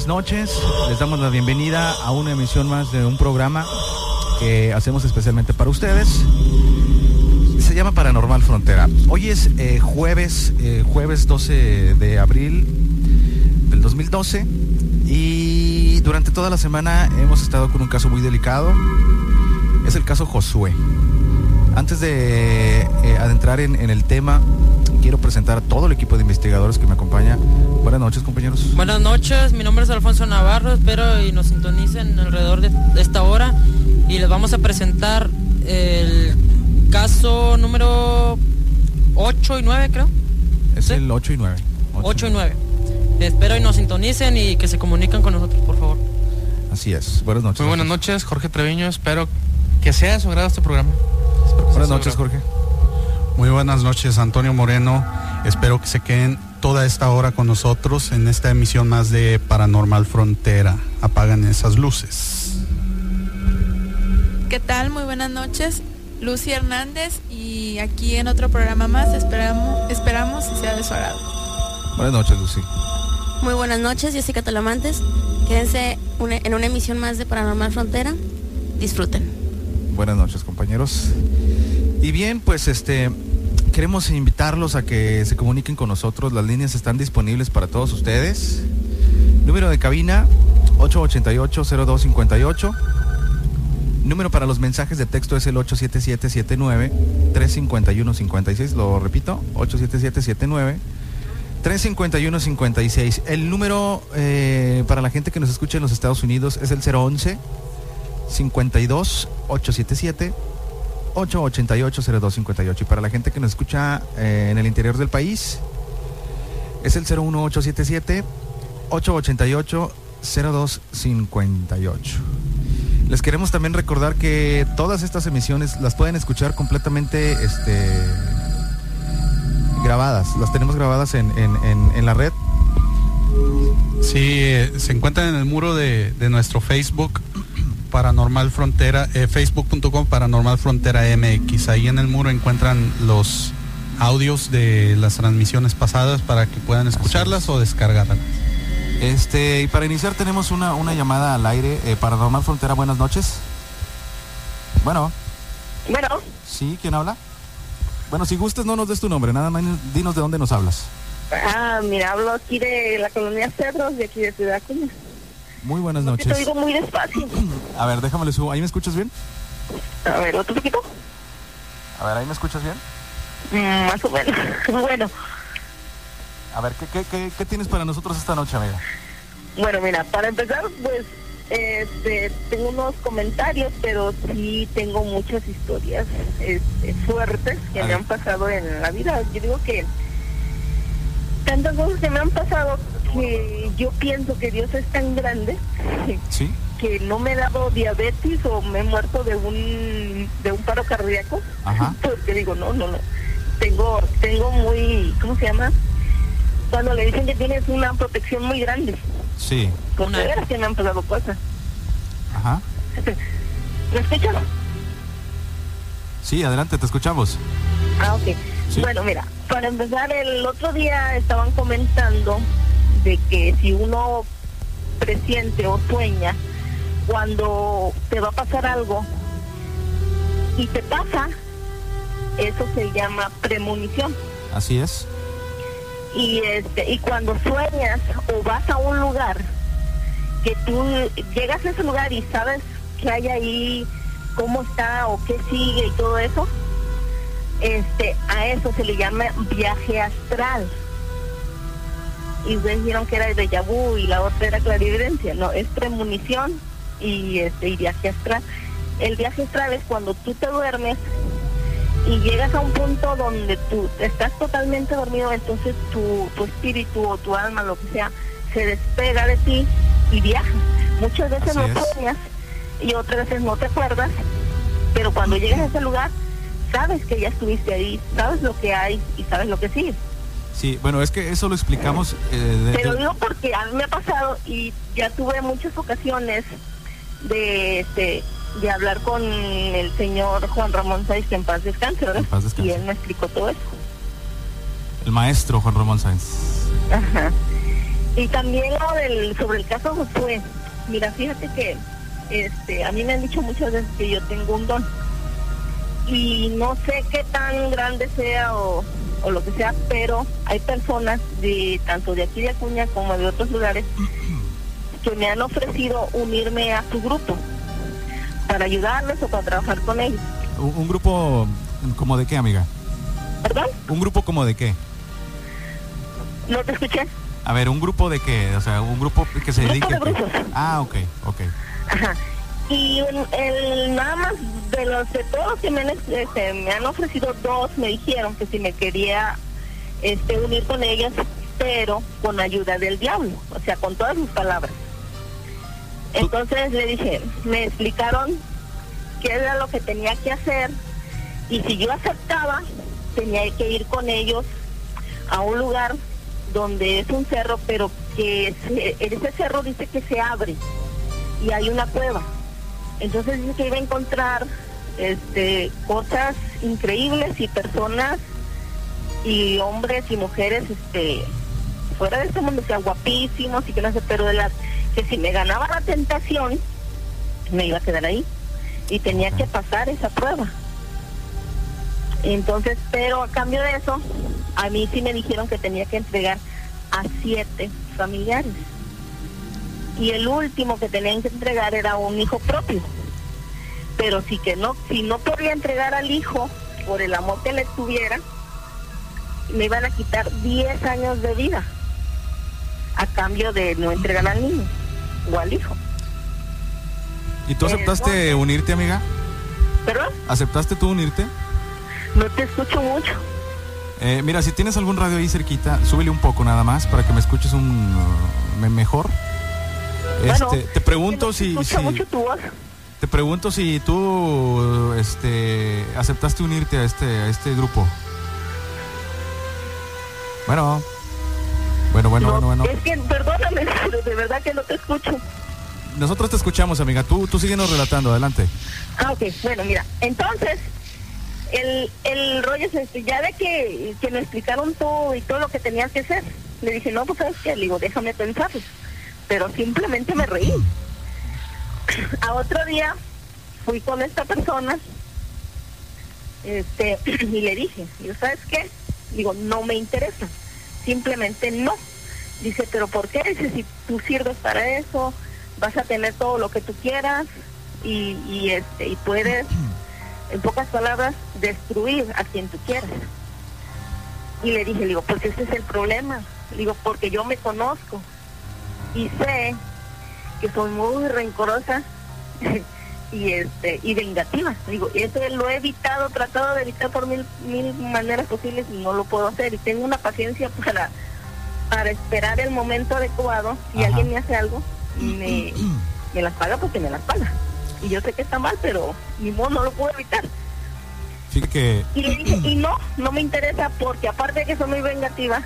buenas noches. Les damos la bienvenida a una emisión más de un programa que hacemos especialmente para ustedes. Se llama Paranormal Frontera. Hoy es jueves 12 de abril del 2012 y durante toda la semana hemos estado con un caso muy delicado. Es el caso Josué. Antes de adentrar en el tema, quiero presentar a todo el equipo de investigadores que me acompaña. Buenas noches, compañeros. Buenas noches, mi nombre es Alfonso Navarro, espero y nos sintonicen alrededor de esta hora y les vamos a presentar el caso número 8 y 9, creo. Es ¿sí? El 8 y 9. 8 y 9. Espero y nos sintonicen y que se comuniquen con nosotros, por favor. Así es, buenas noches. Muy buenas noches, Jorge Treviño, espero que sea de su agrado este programa. Buenas noches, Jorge. Muy buenas noches, Antonio Moreno. Espero que se queden toda esta hora con nosotros en esta emisión más de Paranormal Frontera. Apagan esas luces. ¿Qué tal? Muy buenas noches. Lucy Hernández y aquí en otro programa más esperamos y sea de su agrado. Buenas noches, Lucy. Muy buenas noches, Jessica Talamantes. Quédense en una emisión más de Paranormal Frontera. Disfruten. Buenas noches, compañeros. Y bien, pues queremos invitarlos a que se comuniquen con nosotros. Las líneas están disponibles para todos ustedes. Número de cabina 888-0258. Número para los mensajes de texto es el 877-79-351-56. Lo repito, 877-79-351-56. El número para la gente que nos escucha en los Estados Unidos es el 011-52-877-888-0258. Y para la gente que nos escucha en el interior del país es el 01877-888-0258. Les queremos también recordar que todas estas emisiones las pueden escuchar completamente grabadas. Las tenemos grabadas en la red. Sí, se encuentran en el muro de nuestro Facebook, Paranormal Frontera, facebook.com Paranormal Frontera MX. Ahí en el muro encuentran los audios de las transmisiones pasadas para que puedan escucharlas o descargarlas. Y para iniciar tenemos una llamada al aire. Paranormal Frontera, buenas noches. Bueno. Sí, ¿quién habla? Bueno, si gustas no nos des tu nombre, nada más dinos de dónde nos hablas. Mira, hablo aquí de la colonia Cedros, de aquí de Ciudad Acuña. Muy buenas noches. Te digo muy despacio. A ver, déjame le subo. ¿Ahí me escuchas bien? A ver, otro poquito. A ver, ¿ahí me escuchas bien? Más o menos. Bueno. A ver, ¿qué tienes para nosotros esta noche, amiga? Bueno, mira, para empezar, pues, tengo unos comentarios, pero sí tengo muchas historias fuertes que me han pasado en la vida. Yo digo que tantas cosas que me han pasado que yo pienso que Dios es tan grande, ¿sí?, que no me he dado diabetes o me he muerto de un paro cardíaco. Ajá. Porque digo, no. Tengo muy, ¿cómo se llama? Cuando le dicen que tienes una protección muy grande. Sí. Porque de veras que me han pasado cosas. Ajá. ¿Me escuchas? Sí, adelante, te escuchamos. Ok. Sí. Bueno, mira, para empezar, el otro día estaban comentando de que si uno presiente o sueña cuando te va a pasar algo y te pasa, eso se llama premonición. Así es. Y cuando sueñas o vas a un lugar que tú llegas a ese lugar y sabes que hay ahí, cómo está o qué sigue y todo eso, a eso se le llama viaje astral. Y ustedes dijeron que era el déjà vu y la otra era clarividencia. No, es premonición y viaje astral. El viaje astral es cuando tú te duermes y llegas a un punto donde tú estás totalmente dormido, entonces tu espíritu o tu alma, lo que sea, se despega de ti y viaja. Muchas veces lo sueñas y otras veces no te acuerdas, pero cuando llegas a ese lugar, sabes que ya estuviste ahí, sabes lo que hay y sabes lo que sigue. Sí, bueno, es que eso lo explicamos. Te lo digo porque a mí me ha pasado y ya tuve muchas ocasiones de hablar con el señor Juan Ramón Sáenz, que en paz descanse, ¿verdad? Y él me explicó todo eso. El maestro Juan Ramón Sáenz. Ajá. Y también sobre el caso Josué. Mira, fíjate que a mí me han dicho muchas veces que yo tengo un don. Y no sé qué tan grande sea o lo que sea, pero hay personas tanto de aquí de Acuña como de otros lugares que me han ofrecido unirme a su grupo para ayudarles o para trabajar con ellos. ¿Un grupo como de qué, amiga? ¿Perdón? ¿Un grupo como de qué? No te escuché. A ver, ¿un grupo de qué? O sea, un grupo que se dedique... Grupo de grupos. Ah, ok. Ajá. Y nada más de todos los que me han ofrecido, 2 me dijeron que si me quería unir con ellos, pero con ayuda del diablo, o sea, con todas sus palabras. Entonces le dije, me explicaron qué era lo que tenía que hacer, y si yo aceptaba, tenía que ir con ellos a un lugar donde es un cerro, pero que ese cerro dice que se abre y hay una cueva. Entonces dice que iba a encontrar cosas increíbles y personas y hombres y mujeres fuera de este mundo, o sea, guapísimos y que no sé, pero que si me ganaba la tentación me iba a quedar ahí y tenía que pasar esa prueba. Entonces, pero a cambio de eso, a mí sí me dijeron que tenía que entregar a 7 familiares. Y el último que tenían que entregar era un hijo propio. Pero si no podía entregar al hijo por el amor que le tuviera, me iban a quitar 10 años de vida a cambio de no entregar al niño o al hijo. ¿Y tú aceptaste unirte, amiga? ¿Perdón? ¿Aceptaste tú unirte? No te escucho mucho. Mira, si tienes algún radio ahí cerquita, súbele un poco nada más para que me escuches mejor. Bueno, te pregunto si mucho tu voz. Te pregunto si tú aceptaste unirte a este grupo. Bueno. Es que perdóname, pero de verdad que no te escucho. Nosotros te escuchamos, amiga. Tú síguenos relatando, adelante. Ah, ok. Bueno, mira, entonces el rollo es ya de que me explicaron todo y todo lo que tenías que hacer. Le dije, no, pues sabes qué, le digo, déjame pensarlo. Pero simplemente me reí. A otro día fui con esta persona y le dije, ¿sabes qué? Digo, no me interesa, simplemente no. Dice, ¿pero por qué? Dice, si tú sirves para eso, vas a tener todo lo que tú quieras y puedes, en pocas palabras, destruir a quien tú quieras. Y le dije, digo, pues ese es el problema. Digo, porque yo me conozco y sé que soy muy rencorosa y vengativa. Digo, eso lo he tratado de evitar por mil maneras posibles y no lo puedo hacer. Y tengo una paciencia para esperar el momento adecuado. Si alguien me hace algo, me las paga porque me las paga. Y yo sé que está mal, pero ni modo, no lo puedo evitar. Fíjate que... Y le dije, y no me interesa, porque aparte de que soy muy vengativa,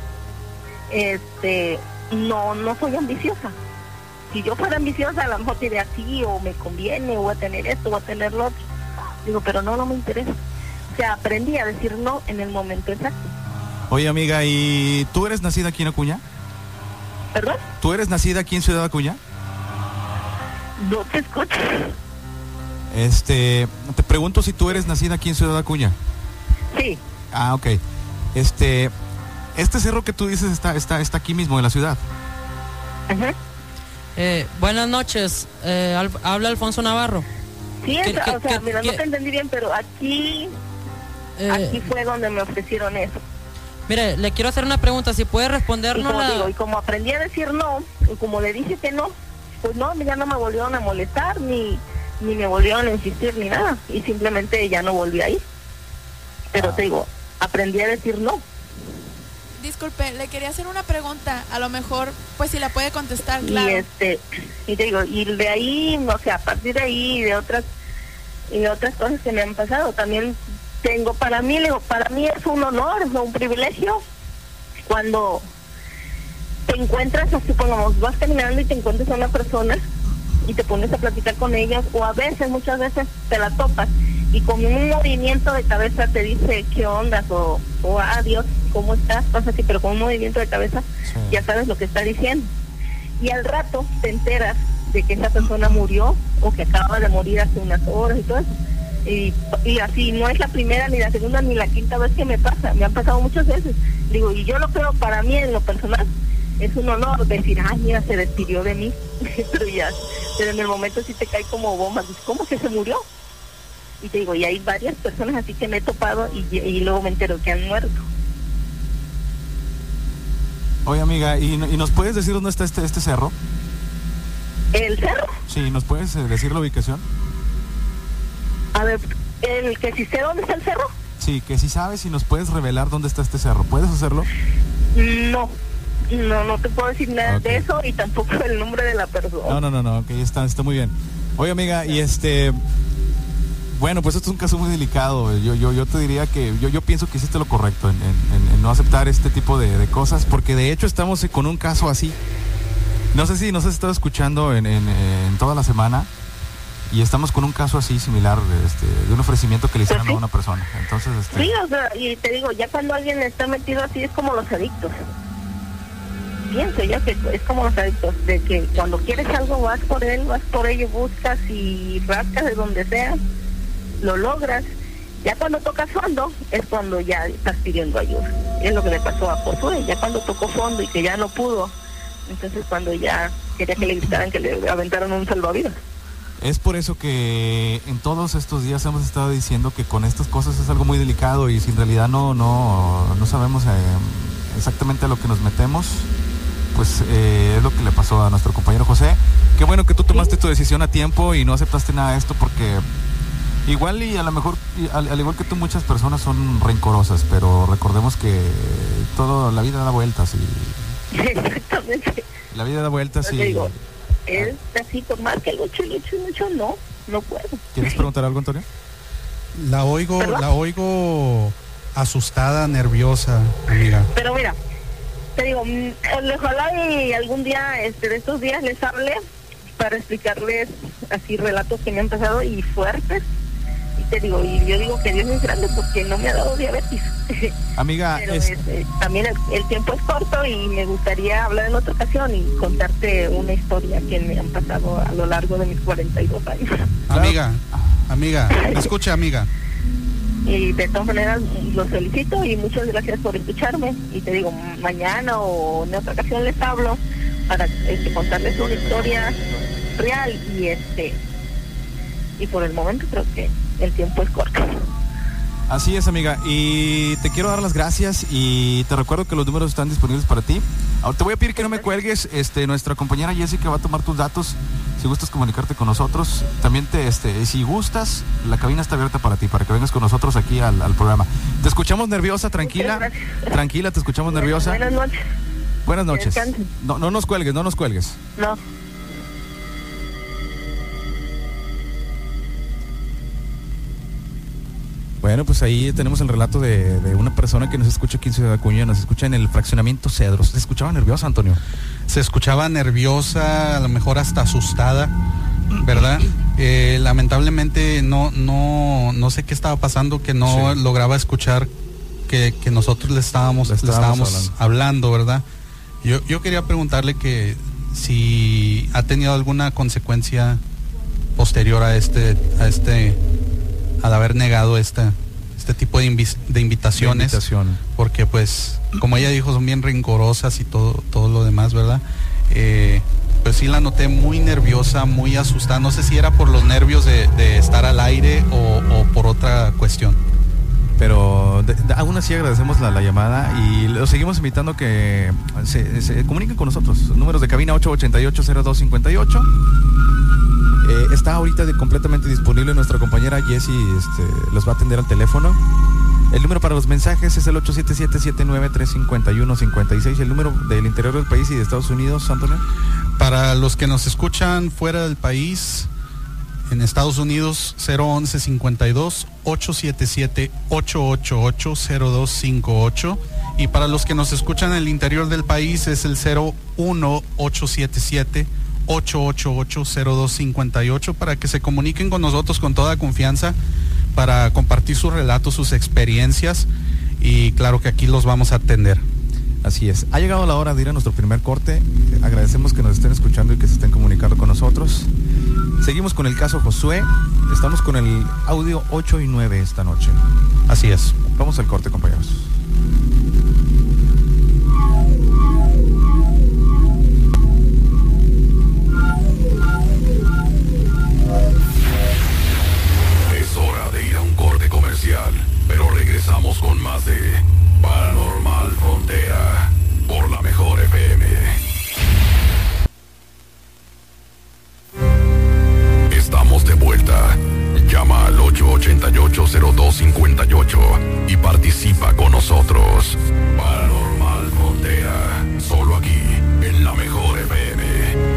no soy ambiciosa. Si yo fuera ambiciosa, a lo mejor diría así, o me conviene, o voy a tener esto, o a tener lo otro. Digo, pero no me interesa. O sea, aprendí a decir no en el momento exacto. Oye, amiga, ¿y tú eres nacida aquí en Acuña? ¿Perdón? ¿Tú eres nacida aquí en Ciudad Acuña? No te escucho. Te pregunto si tú eres nacida aquí en Ciudad Acuña. Sí. Ah, ok. Este cerro que tú dices está aquí mismo en la ciudad. Ajá. Buenas noches, habla Alfonso Navarro. Sí, mira, no te entendí bien, pero aquí fue donde me ofrecieron eso. Mire, le quiero hacer una pregunta, si puede respondernos y como aprendí a decir no, y como le dije que no, pues no, ya no me volvieron a molestar, ni me volvieron a insistir, ni nada, y simplemente ya no volví a ir. Pero te digo, aprendí a decir no. Disculpe, le quería hacer una pregunta, a lo mejor, pues si la puede contestar, claro. Y te digo, y de ahí, o sea, a partir de ahí y de otras cosas que me han pasado, también tengo, para mí es un honor, es un privilegio cuando te encuentras, así pongamos, vas caminando y te encuentras a una persona y te pones a platicar con ellas, o muchas veces te la topas y con un movimiento de cabeza te dice qué onda o adiós, ¿cómo estás? Pasa así, pero con un movimiento de cabeza ya sabes lo que está diciendo. Y al rato te enteras de que esa persona murió o que acaba de morir hace unas horas y todo eso. Y así, no es la primera, ni la segunda, ni la quinta vez que me pasa. Me han pasado muchas veces. Digo, y yo lo creo, para mí en lo personal, es un honor decir, ay, mira, se despidió de mí. Pero en el momento sí te cae como bomba. ¿Cómo que se murió? Y te digo, y hay varias personas así que me he topado y luego me entero que han muerto. Oye, amiga, ¿y nos puedes decir dónde está este cerro? ¿El cerro? Sí, ¿nos puedes decir la ubicación? A ver, ¿el que si sé dónde está el cerro? Sí, que si sabes y nos puedes revelar dónde está este cerro. ¿Puedes hacerlo? No te puedo decir nada de eso y tampoco el nombre de la persona. No, ok, está muy bien. Oye, amiga, y bueno, pues esto es un caso muy delicado. Yo te diría que yo pienso que hiciste lo correcto en no aceptar este tipo de cosas, porque de hecho estamos con un caso así. No sé si nos has estado escuchando en toda la semana, y estamos con un caso así similar, de un ofrecimiento que le hicieron a una persona. Entonces, sí, o sea, y te digo, ya cuando alguien está metido así es como los adictos. Pienso yo que es como los adictos, de que cuando quieres algo vas por ello, buscas y rascas de donde sea, lo logras. Ya cuando tocas fondo es cuando ya estás pidiendo ayuda. Es lo que le pasó a Josué, ya cuando tocó fondo y que ya no pudo, entonces cuando ya quería que le gritaran, que le aventaron un salvavidas. Es por eso que en todos estos días hemos estado diciendo que con estas cosas es algo muy delicado, y si en realidad no sabemos exactamente a lo que nos metemos, pues es lo que le pasó a nuestro compañero José. Qué bueno que tú tomaste tu decisión a tiempo y no aceptaste nada de esto, porque igual y a lo mejor, al igual que tú, muchas personas son rencorosas, pero recordemos que la vida da vueltas y... Exactamente. La vida da vueltas y... Digo, es así, por más que lucho, no puedo. ¿ ¿Quieres preguntar algo, Antonio? La oigo asustada, nerviosa, amiga. Pero mira, te digo, ojalá y algún día de estos días les hable para explicarles así relatos que me han pasado y fuertes. Y te digo, y yo digo que Dios es grande porque no me ha dado diabetes. Amiga, pero también el tiempo es corto y me gustaría hablar en otra ocasión y contarte una historia que me han pasado a lo largo de mis 42 años. Amiga, escucha, amiga. Y de todas maneras los felicito y muchas gracias por escucharme. Y te digo, mañana o en otra ocasión les hablo para contarles una historia real y por el momento creo que el tiempo es corto. Así es, amiga, y te quiero dar las gracias y te recuerdo que los números están disponibles para ti. Ahora te voy a pedir que no me cuelgues. Nuestra compañera Jessica va a tomar tus datos si gustas comunicarte con nosotros. También si gustas, la cabina está abierta para ti, para que vengas con nosotros aquí al programa. Te escuchamos nerviosa, tranquila, te escuchamos nerviosa. Buenas noches. Buenas noches. No nos cuelgues. No. Bueno, pues ahí tenemos el relato de una persona que nos escucha aquí en Ciudad Acuña, nos escucha en el fraccionamiento Cedros. ¿Se escuchaba nerviosa, Antonio? Se escuchaba nerviosa, a lo mejor hasta asustada, ¿verdad? Lamentablemente no sé qué estaba pasando, que no lograba escuchar que nosotros le estábamos hablando, ¿verdad? Yo quería preguntarle que si ha tenido alguna consecuencia posterior a al haber negado este tipo de invitaciones, porque pues como ella dijo, son bien rencorosas y todo lo demás, ¿verdad? Pues sí la noté muy nerviosa, muy asustada. No sé si era por los nervios de estar al aire o por otra cuestión. Pero aún así agradecemos la llamada y los seguimos invitando que se comuniquen con nosotros. Números de cabina 888-0258. Está ahorita completamente disponible. Nuestra compañera Jessie los va a atender al teléfono. El número para los mensajes es el 877-793-5156. El número del interior del país y de Estados Unidos, Antonio. Para los que nos escuchan fuera del país, en Estados Unidos, 011-52-877-888-0258. Y para los que nos escuchan en el interior del país es el 01877-888-0258 para que se comuniquen con nosotros con toda confianza, para compartir sus relatos, sus experiencias, y claro que aquí los vamos a atender. Así es. Ha llegado la hora de ir a nuestro primer corte. Agradecemos que nos estén escuchando y que se estén comunicando con nosotros. Seguimos con el caso Josué. Estamos con el audio 8 y 9 esta noche. Así es. Vamos al corte, compañeros. Es hora de ir a un corte comercial, pero regresamos con más de Paranormal Frontera por la Mejor FM. Estamos de vuelta. Llama al 888-0258 y participa con nosotros. Paranormal Frontera, solo aquí en la Mejor FM.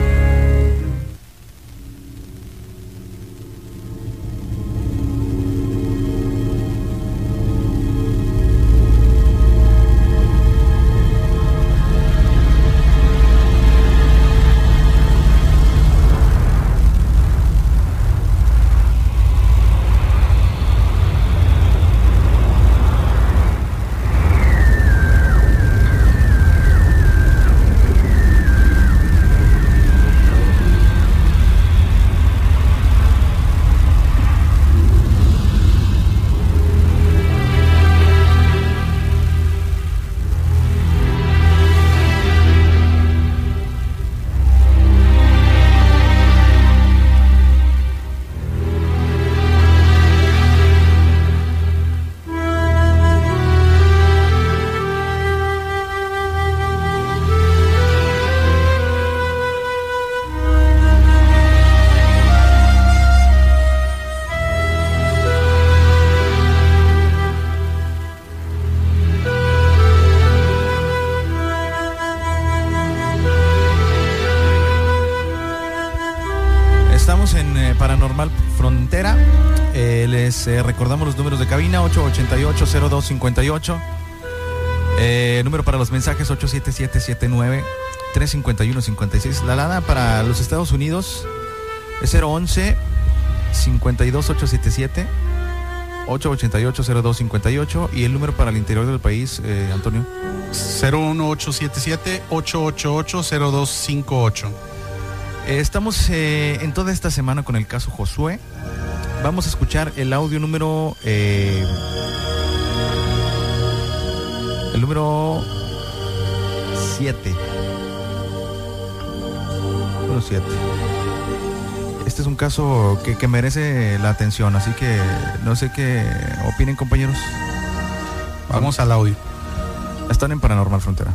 Paranormal Frontera. Les recordamos los números de cabina: 888-0258. Número para los mensajes: 877-79-351-56. La alada para los Estados Unidos es 011-52-877 888-0258. Y el número para el interior del país, Antonio, 01877-888-0258. Estamos en toda esta semana con el caso Josué. Vamos a escuchar el audio número 7. Número 7. Este es un caso que merece la atención, así que no sé qué opinen, compañeros. Vamos al audio. Están en Paranormal Frontera.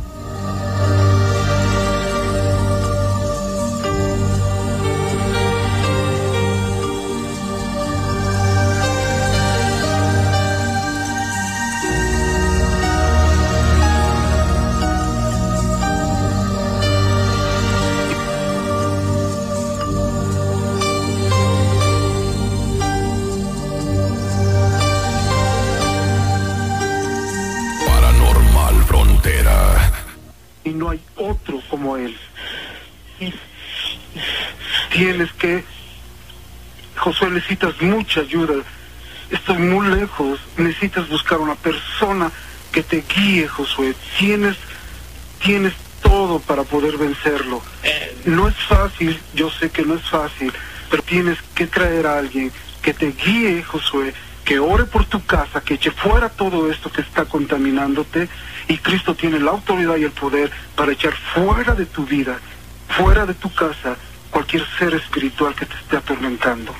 Y no hay otro como él. Y tienes que, Josué, necesitas mucha ayuda. Estoy muy lejos. Necesitas buscar una persona que te guíe, Josué. Tienes todo para poder vencerlo. No es fácil, yo sé que no es fácil, pero tienes que traer a alguien que te guíe, Josué, que ore por tu casa, que eche fuera todo esto que está contaminándote, y Cristo tiene la autoridad y el poder para echar fuera de tu vida, fuera de tu casa, cualquier ser espiritual que te esté atormentando.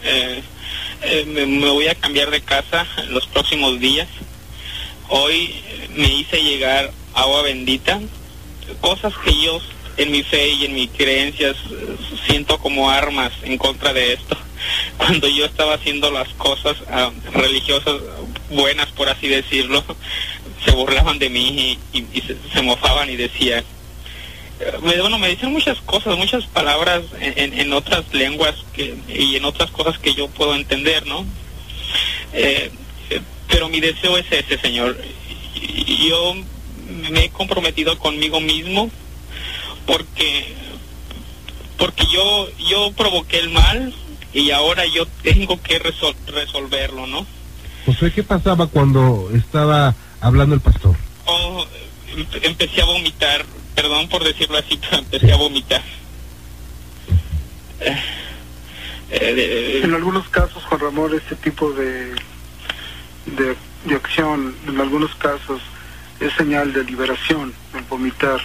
Me voy a cambiar de casa en los próximos días. Hoy me hice llegar agua bendita, cosas que yo en mi fe y en mis creencias siento como armas en contra de esto. Cuando yo estaba haciendo las cosas religiosas buenas, por así decirlo, se burlaban de mí y se mofaban y decían, me decían muchas cosas, muchas palabras en otras lenguas y en otras cosas que yo puedo entender, ¿no? Pero mi deseo es ese, Señor. Yo me he comprometido conmigo mismo porque yo provoqué el mal y ahora yo tengo que resolverlo, ¿no? Josué, ¿qué pasaba cuando estaba hablando el pastor? Empecé a vomitar, perdón por decirlo así, pero empecé a vomitar. En algunos casos, Juan Ramón, este tipo de acción, en algunos casos, es señal de liberación, el vomitar.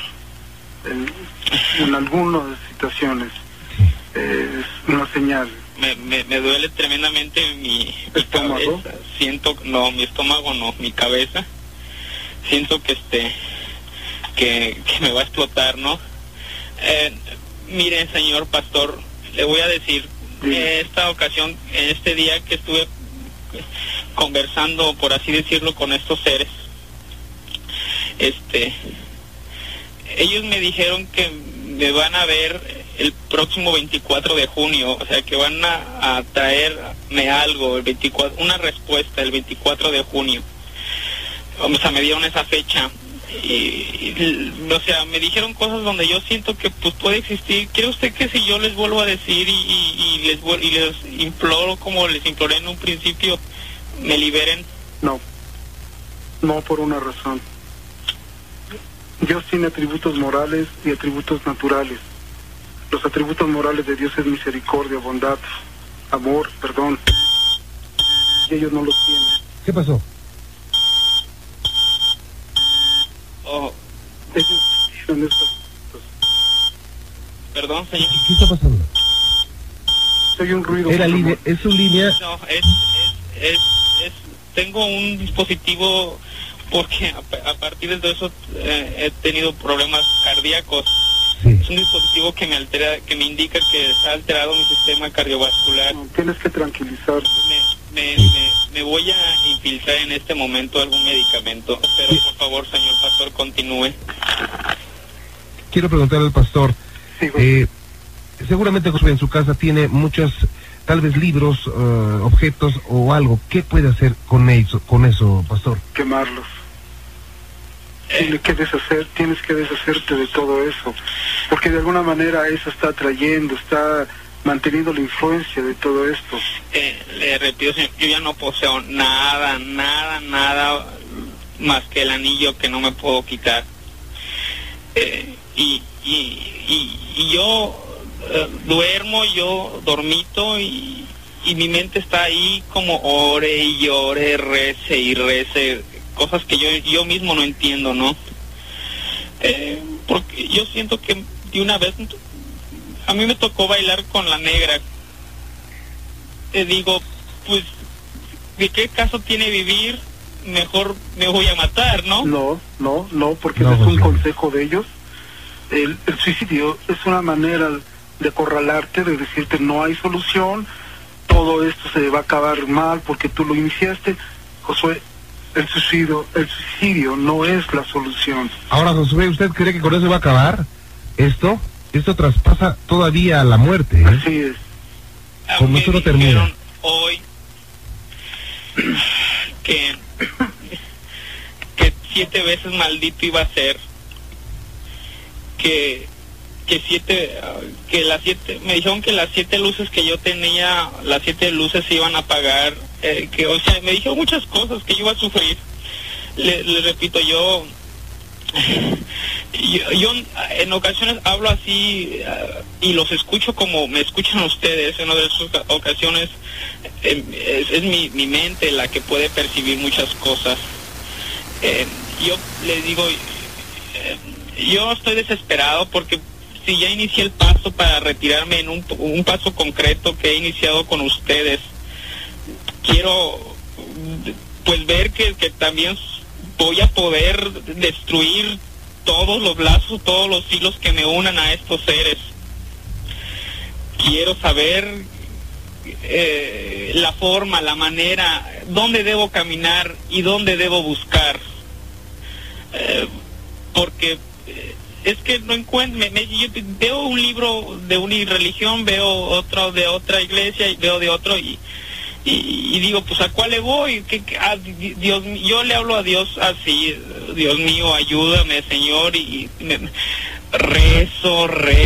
En algunas situaciones es una señal. Me duele tremendamente mi estómago. Cabeza. Siento, no, mi estómago no, mi cabeza. Siento que que me va a explotar, ¿no? Mire, señor pastor, le voy a decir, esta ocasión, en este día que estuve conversando, por así decirlo, con estos seres, ellos me dijeron que me van a ver el próximo 24 de junio, o sea, que van a traerme algo, el 24, una respuesta el 24 de junio. O sea, me dieron esa fecha. O sea, me dijeron cosas donde yo siento que pues puede existir. ¿Cree usted que si yo les vuelvo a decir y les imploro como les imploré en un principio, me liberen? No por una razón. Dios tiene atributos morales y atributos naturales. Los atributos morales de Dios es misericordia, bondad, amor, perdón. Y ellos no los tienen. ¿Qué pasó? Perdón, señor. ¿Qué está pasando? Soy un ruido. ¿Es su línea? No, tengo un dispositivo porque a partir de eso he tenido problemas cardíacos. Sí. Es un dispositivo que me altera, que me indica que está alterado mi sistema cardiovascular. No, tienes que tranquilizarte. Me voy a infiltrar en este momento algún medicamento, pero por favor, señor pastor, continúe. Quiero preguntarle al pastor, seguramente Josué en su casa tiene muchos, tal vez libros, objetos o algo. ¿Qué puede hacer con eso, pastor? Quemarlos. Tienes que deshacerte de todo eso, porque de alguna manera eso está atrayendo, está manteniendo la influencia de todo esto. Le repito, señor, yo ya no poseo nada más que el anillo que no me puedo quitar. Y yo duermo, yo dormito y mi mente está ahí como ore y llore, rece y rece, cosas que yo mismo no entiendo, ¿no? Porque yo siento que de una vez a mí me tocó bailar con la negra. Te digo, pues, ¿de qué caso tiene vivir? Mejor me voy a matar, ¿no? No, porque no es un consejo de ellos. El suicidio es una manera de acorralarte, de decirte no hay solución, todo esto se va a acabar mal porque tú lo iniciaste. Josué, el suicidio no es la solución. Ahora, Josué, ¿usted cree que con eso va a acabar esto? Esto traspasa todavía a la muerte, ¿eh? Así es. Como eso no termina. Hoy que 7 veces maldito iba a ser, que las 7, me dijeron que las 7 luces que yo tenía, las 7 luces se iban a apagar, o sea, me dijeron muchas cosas que yo iba a sufrir. Le repito, yo en ocasiones hablo así y los escucho como me escuchan ustedes. En una de esas ocasiones es mi mente la que puede percibir muchas cosas. Yo les digo, yo estoy desesperado porque si ya inicié el paso para retirarme en un paso concreto que he iniciado con ustedes, quiero pues ver que también voy a poder destruir todos los lazos, todos los hilos que me unan a estos seres. Quiero saber la forma, la manera, dónde debo caminar y dónde debo buscar. Porque es que no encuentro, yo veo un libro de una religión, veo otro de otra iglesia y veo de otro y digo, pues ¿a cuál le voy? Dios, yo le hablo a Dios así: Dios mío, ayúdame, Señor, y rezo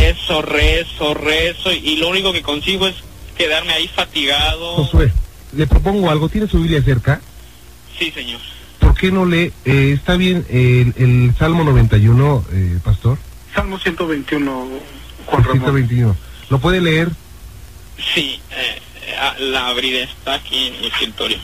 y lo único que consigo es quedarme ahí fatigado. Josué, le propongo algo. ¿Tiene su Biblia cerca? Sí, señor. ¿Por qué no lee, está bien, el Salmo 91, pastor? Salmo 121, Juan Ramón. 121. ¿Lo puede leer? Sí, la abriré, está aquí en mi escritorio.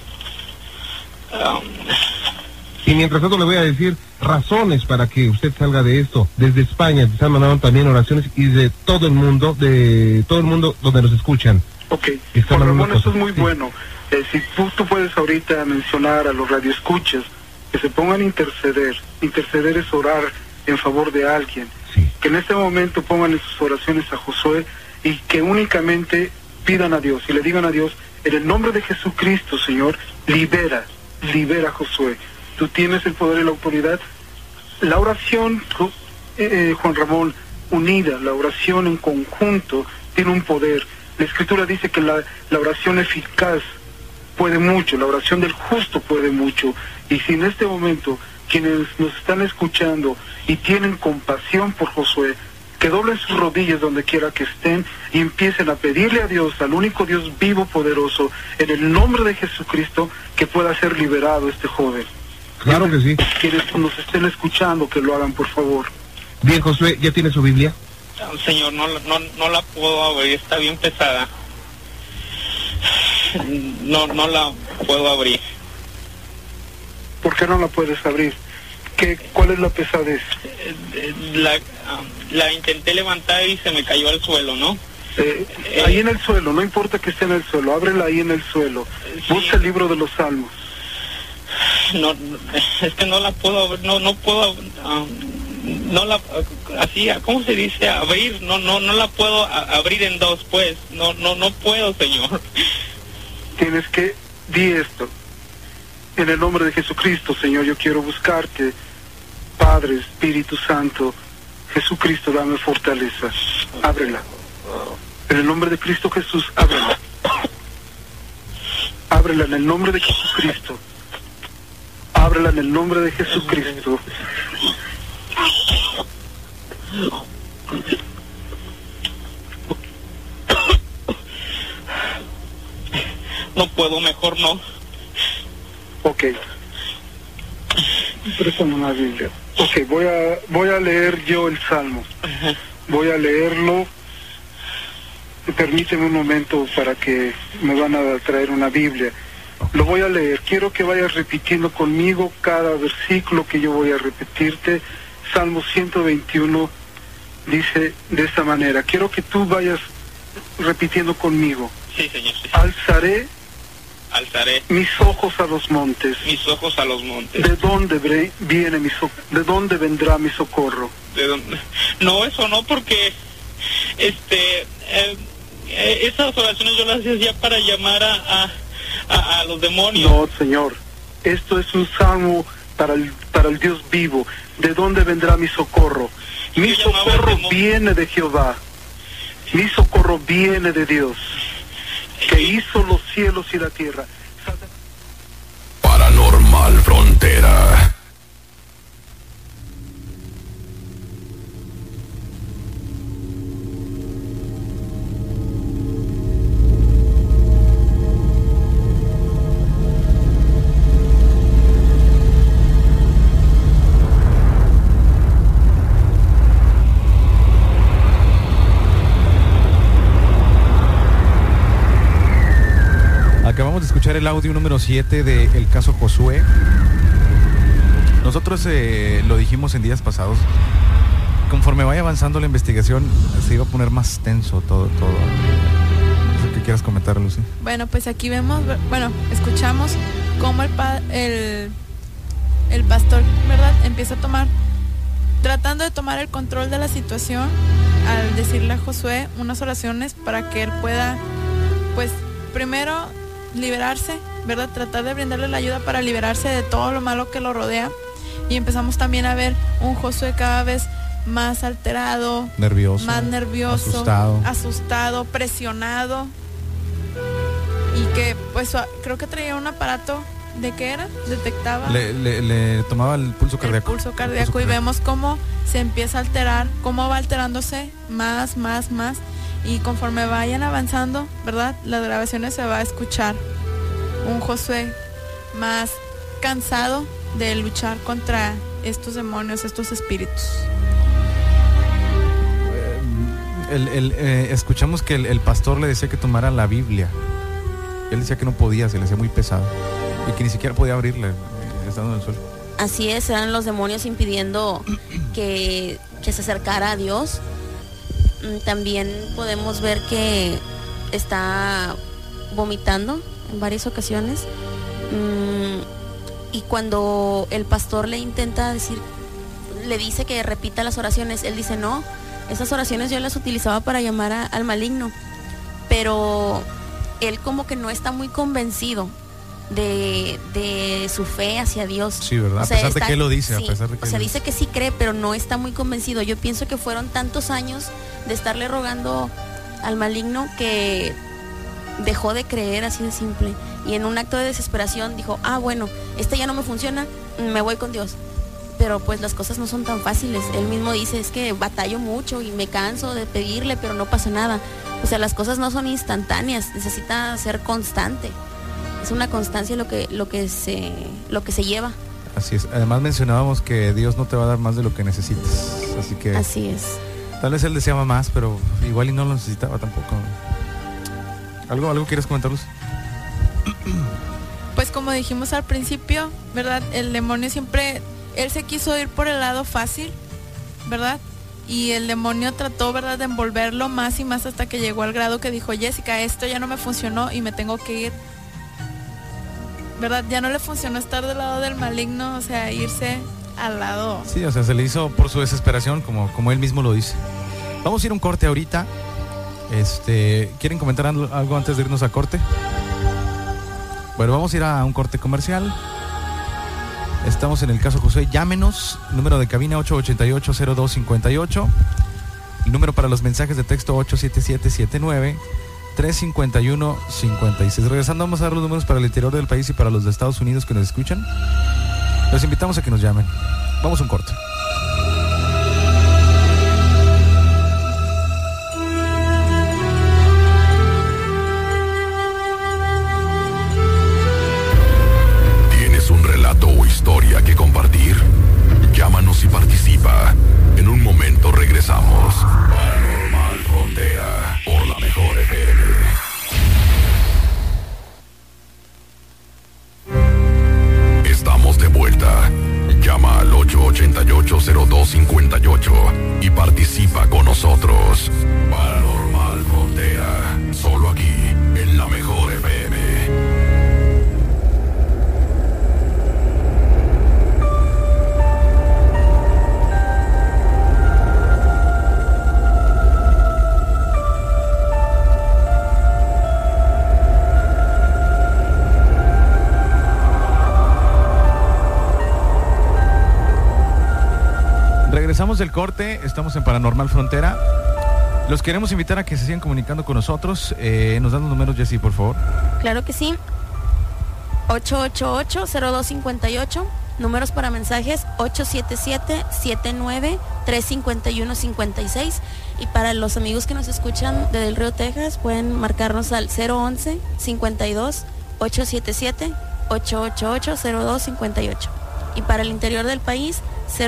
Y mientras tanto le voy a decir razones para que usted salga de esto. Desde España se han mandado también oraciones y de todo el mundo donde nos escuchan. Ok, Juan Ramón, eso es muy bueno. Si tú puedes ahorita mencionar a los radioescuchas que se pongan a interceder. Interceder es orar en favor de alguien. Sí. Que en este momento pongan en sus oraciones a Josué y que únicamente pidan a Dios y le digan a Dios, en el nombre de Jesucristo, Señor, libera a Josué. Tú tienes el poder y la autoridad. La oración, Juan Ramón, unida, la oración en conjunto tiene un poder. La Escritura dice que la oración eficaz puede mucho, la oración del justo puede mucho. Y si en este momento quienes nos están escuchando y tienen compasión por Josué, que doblen sus rodillas donde quiera que estén y empiecen a pedirle a Dios, al único Dios vivo, poderoso, en el nombre de Jesucristo, que pueda ser liberado este joven. Claro que sí. Quienes nos estén escuchando, que lo hagan, por favor. Bien, Josué, ¿ya tiene su Biblia? Señor, no la puedo abrir, está bien pesada. No la puedo abrir. ¿Por qué no la puedes abrir? ¿Cuál es la pesadez? La intenté levantar y se me cayó al suelo, ¿no? Ahí en el suelo, no importa que esté en el suelo, ábrela ahí en el suelo. Sí. Busca el libro de los Salmos. No, es que no la puedo abrir, no puedo, no la, así, ¿cómo se dice? Abrir, no la puedo abrir en dos, pues, no puedo, Señor. Tienes que, di esto, en el nombre de Jesucristo, Señor, yo quiero buscarte, Padre, Espíritu Santo, Jesucristo, dame fortaleza, ábrela, en el nombre de Cristo Jesús, ábrela, ábrela en el nombre de Jesucristo. Ábrela en el nombre de Jesucristo. No puedo, mejor no. Ok. Préstame una Biblia. Ok, voy a leer yo el Salmo. Voy a leerlo. Permíteme un momento para que me van a traer una Biblia. Lo voy a leer. Quiero que vayas repitiendo conmigo cada versículo que yo voy a repetirte. Salmo 121 dice de esta manera. Quiero que tú vayas repitiendo conmigo. Sí, Señor. Sí. Alzaré mis ojos a los montes. Mis ojos a los montes. ¿De dónde de dónde vendrá mi socorro? ¿De dónde? No, eso no, porque esas oraciones yo las hacía para llamar a los demonios. No, Señor, esto es un salmo para el Dios vivo. ¿De dónde vendrá mi socorro? Mi socorro viene de Jehová. Mi socorro viene de Dios, que hizo los cielos y la tierra. Paranormal Frontera. Acabamos de escuchar el audio número 7 del caso Josué. Nosotros lo dijimos en días pasados. Conforme vaya avanzando la investigación, se iba a poner más tenso todo. No sé qué quieras comentar, Lucy. Bueno, pues aquí escuchamos cómo el pastor, ¿verdad?, empieza a tratando de tomar el control de la situación al decirle a Josué unas oraciones para que él pueda, pues, primero liberarse, ¿verdad? Tratar de brindarle la ayuda para liberarse de todo lo malo que lo rodea. Y empezamos también a ver un Josué cada vez más alterado, más nervioso, asustado, presionado, y que pues creo que traía un aparato. ¿De qué era? Detectaba. Le tomaba el pulso cardíaco. El pulso cardíaco, y vemos cómo se empieza a alterar, cómo va alterándose más. Y conforme vayan avanzando, ¿verdad?, las grabaciones se va a escuchar un Josué más cansado de luchar contra estos demonios, estos espíritus. Escuchamos que el pastor le decía que tomara la Biblia. Él decía que no podía, se le hacía muy pesado y que ni siquiera podía abrirle estando en el suelo. Así es, eran los demonios impidiendo que se acercara a Dios. También podemos ver que está vomitando en varias ocasiones. Y cuando el pastor le intenta decir, le dice que repita las oraciones, él dice no, esas oraciones yo las utilizaba para llamar al maligno. Pero él como que no está muy convencido de su fe hacia Dios. Sí, ¿verdad? O sea, a pesar de que él lo dice, sí, a pesar de que o sea, dice que sí cree, pero no está muy convencido. Yo pienso que fueron tantos años de estarle rogando al maligno que dejó de creer, así de simple. Y en un acto de desesperación dijo, bueno, ya no me funciona, me voy con Dios. Pero pues las cosas no son tan fáciles. Él mismo dice, es que batallo mucho y me canso de pedirle, pero no pasa nada. O sea, las cosas no son instantáneas, necesita ser constante. Es una constancia lo que se lleva. Así es. Además mencionábamos que Dios no te va a dar más de lo que necesites. Así que así es. Tal vez él deseaba más, pero igual y no lo necesitaba tampoco. ¿Algo quieres comentarlos? Pues como dijimos al principio, ¿verdad? El demonio siempre, él se quiso ir por el lado fácil, ¿verdad? Y el demonio trató, ¿verdad?, de envolverlo más y más hasta que llegó al grado que dijo, Jessica, esto ya no me funcionó y me tengo que ir. ¿Verdad? Ya no le funcionó estar del lado del maligno, o sea, irse al lado. Sí, o sea, se le hizo por su desesperación, como él mismo lo dice. Vamos a ir a un corte ahorita. ¿Quieren comentar algo antes de irnos a corte? Bueno, vamos a ir a un corte comercial. Estamos en el caso Josué. Llámenos, número de cabina 888-0258. El número para los mensajes de texto 877-79-351-56. Regresando, vamos a dar los números para el interior del país y para los de Estados Unidos que nos escuchan. Los invitamos a que nos llamen. Vamos a un corte. ¿Tienes un relato o historia que compartir? Llámanos y participa. En un momento regresamos. Paranormal Frontera por la mejor FM. Estamos de vuelta. Llama al 888-0258 y participa con nosotros. Paranormal Frontera, solo aquí, en la mejor FM. Regresamos del corte, estamos en Paranormal Frontera. Los queremos invitar a que se sigan comunicando con nosotros. Nos dan los números, Jessy, por favor. Claro que sí. 888-0258. Números para mensajes 877-79-351-56. Y para los amigos que nos escuchan de Del Río, Texas, pueden marcarnos al 011-52-877-888-0258. Y para el interior del país,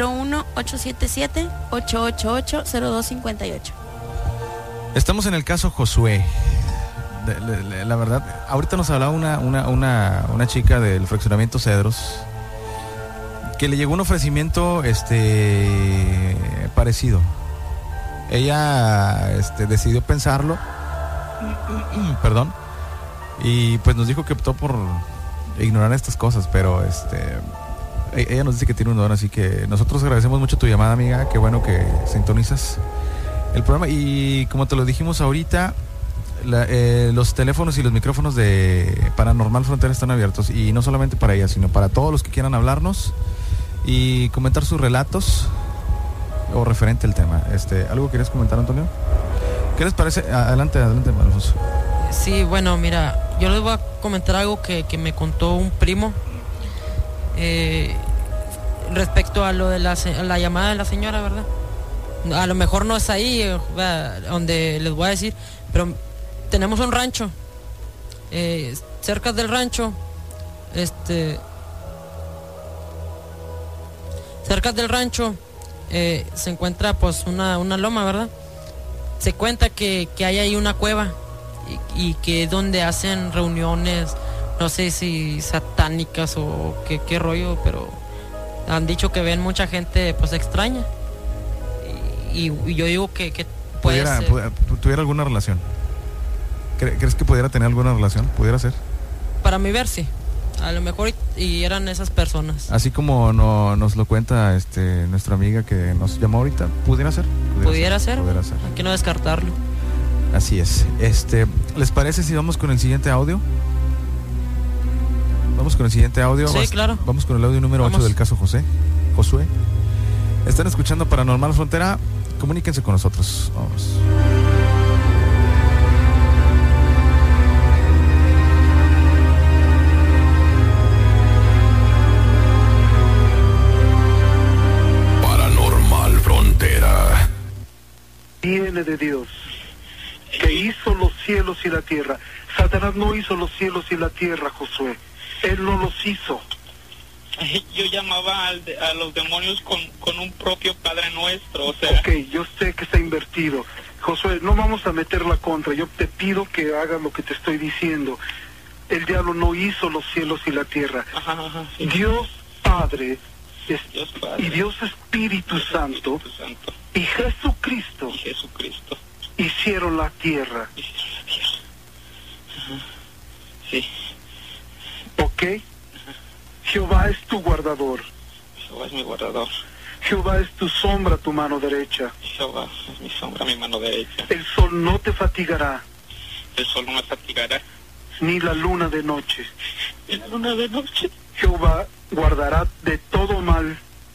01-877-888-0258. Estamos en el caso Josué. La verdad, ahorita nos hablaba una chica del fraccionamiento Cedros que le llegó un ofrecimiento parecido. Ella decidió pensarlo, perdón, y pues nos dijo que optó por ignorar estas cosas, pero ella nos dice que tiene un don, así que nosotros agradecemos mucho tu llamada, amiga. Qué bueno que sintonizas el programa. Y como te lo dijimos ahorita, los teléfonos y los micrófonos de Paranormal Frontera están abiertos. Y no solamente para ella, sino para todos los que quieran hablarnos y comentar sus relatos o referente al tema. ¿Algo quieres comentar, Antonio? ¿Qué les parece? Adelante, Alfonso. Sí, bueno, mira, yo les voy a comentar algo que me contó un primo. Respecto a lo de la llamada de la señora, ¿verdad? A lo mejor no es ahí donde les voy a decir, pero tenemos un rancho. Cerca del rancho cerca del rancho se encuentra pues una loma, ¿verdad? Se cuenta que hay ahí una cueva y que es donde hacen reuniones, no sé si satánicas o qué rollo, pero han dicho que ven mucha gente pues extraña y yo digo que ¿Tuviera alguna relación? ¿Crees que pudiera tener alguna relación? ¿Pudiera ser? Para mí ver, sí. A lo mejor y eran esas personas. Así como nos lo cuenta nuestra amiga que nos llamó ahorita, ¿pudiera ser? Pudiera ser. Hay que no descartarlo. Así es. ¿Les parece si vamos con el siguiente audio? Vamos con el siguiente audio. Sí, claro. Vamos con el audio número 8 del caso Josué. Están escuchando Paranormal Frontera. Comuníquense con nosotros. Vamos. Paranormal Frontera. Viene de Dios, que hizo los cielos y la tierra. Satanás no hizo los cielos y la tierra, Josué. Él no los hizo. Yo llamaba a los demonios con un propio Padre Nuestro, o sea... Ok, yo sé que está invertido. Josué, no vamos a meter la contra. Yo te pido que hagas lo que te estoy diciendo. El diablo no hizo los cielos y la tierra. Sí. Dios Padre, Dios Padre y Dios Espíritu Santo y Jesucristo hicieron la tierra. Sí. ¿Ok? Jehová es tu guardador. Jehová es mi guardador. Jehová es tu sombra, tu mano derecha. Jehová es mi sombra, mi mano derecha. El sol no te fatigará. El sol no me fatigará. Ni la luna de noche. Ni la luna de noche. Jehová guardará de todo mal.